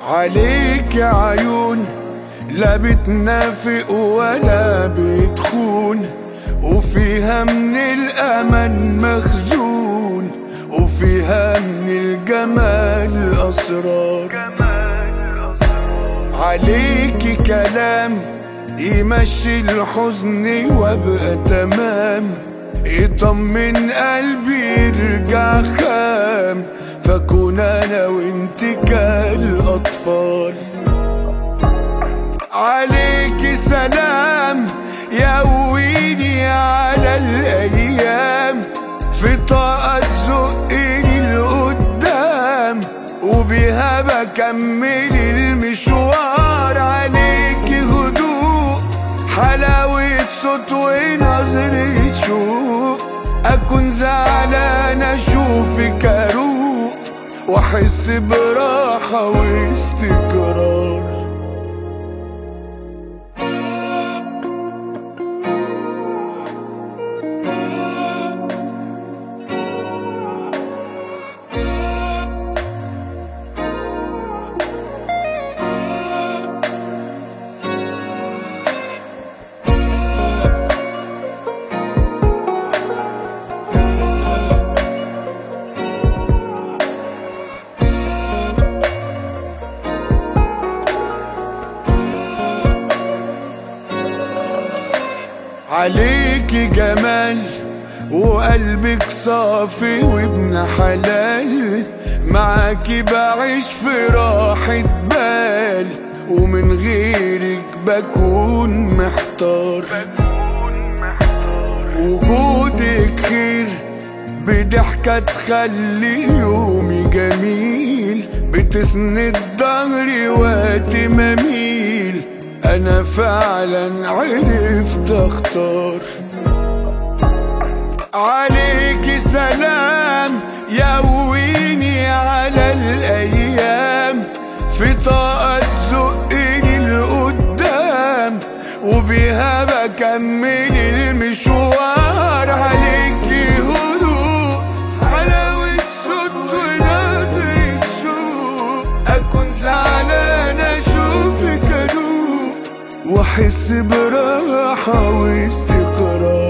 عليك يا عيون لا بتنافق ولا بتخون، وفيها من الأمل مخزون، وفيها من الجمال أسرار. عليكي كلام يمشي الحزن وابقى تمام، يطمن قلبي يرجع خام، فكون انا وانت كالأطفال. عليكي سلام يقويني على الأيام، في طاقة تزقني لقدام، وبيها بكمل المشوار. عليكي هدوء حلاوة صوت ونظرة شوق، أكون زعلان أشوفك أروق، وأحس براحة واستقرار. عليكي جمال وقلبك صافي وابن حلال، معاكي بعيش في راحة بال، ومن غيرك بكون محتار. وجودك خير بضحكة تخلي يومي جميل، بتسند ظهري وقت ما اميل، أنا فعلا عرفت أختار. عليكي سلام يقويني على الأيام، في طاقة تزقني لقدام، وبيها بكمل المشوار. عليكي هدوء حلاوة صوت ونظرة شوق، أكون زعلان أشوفك أروق، واحس براحة واستقرار.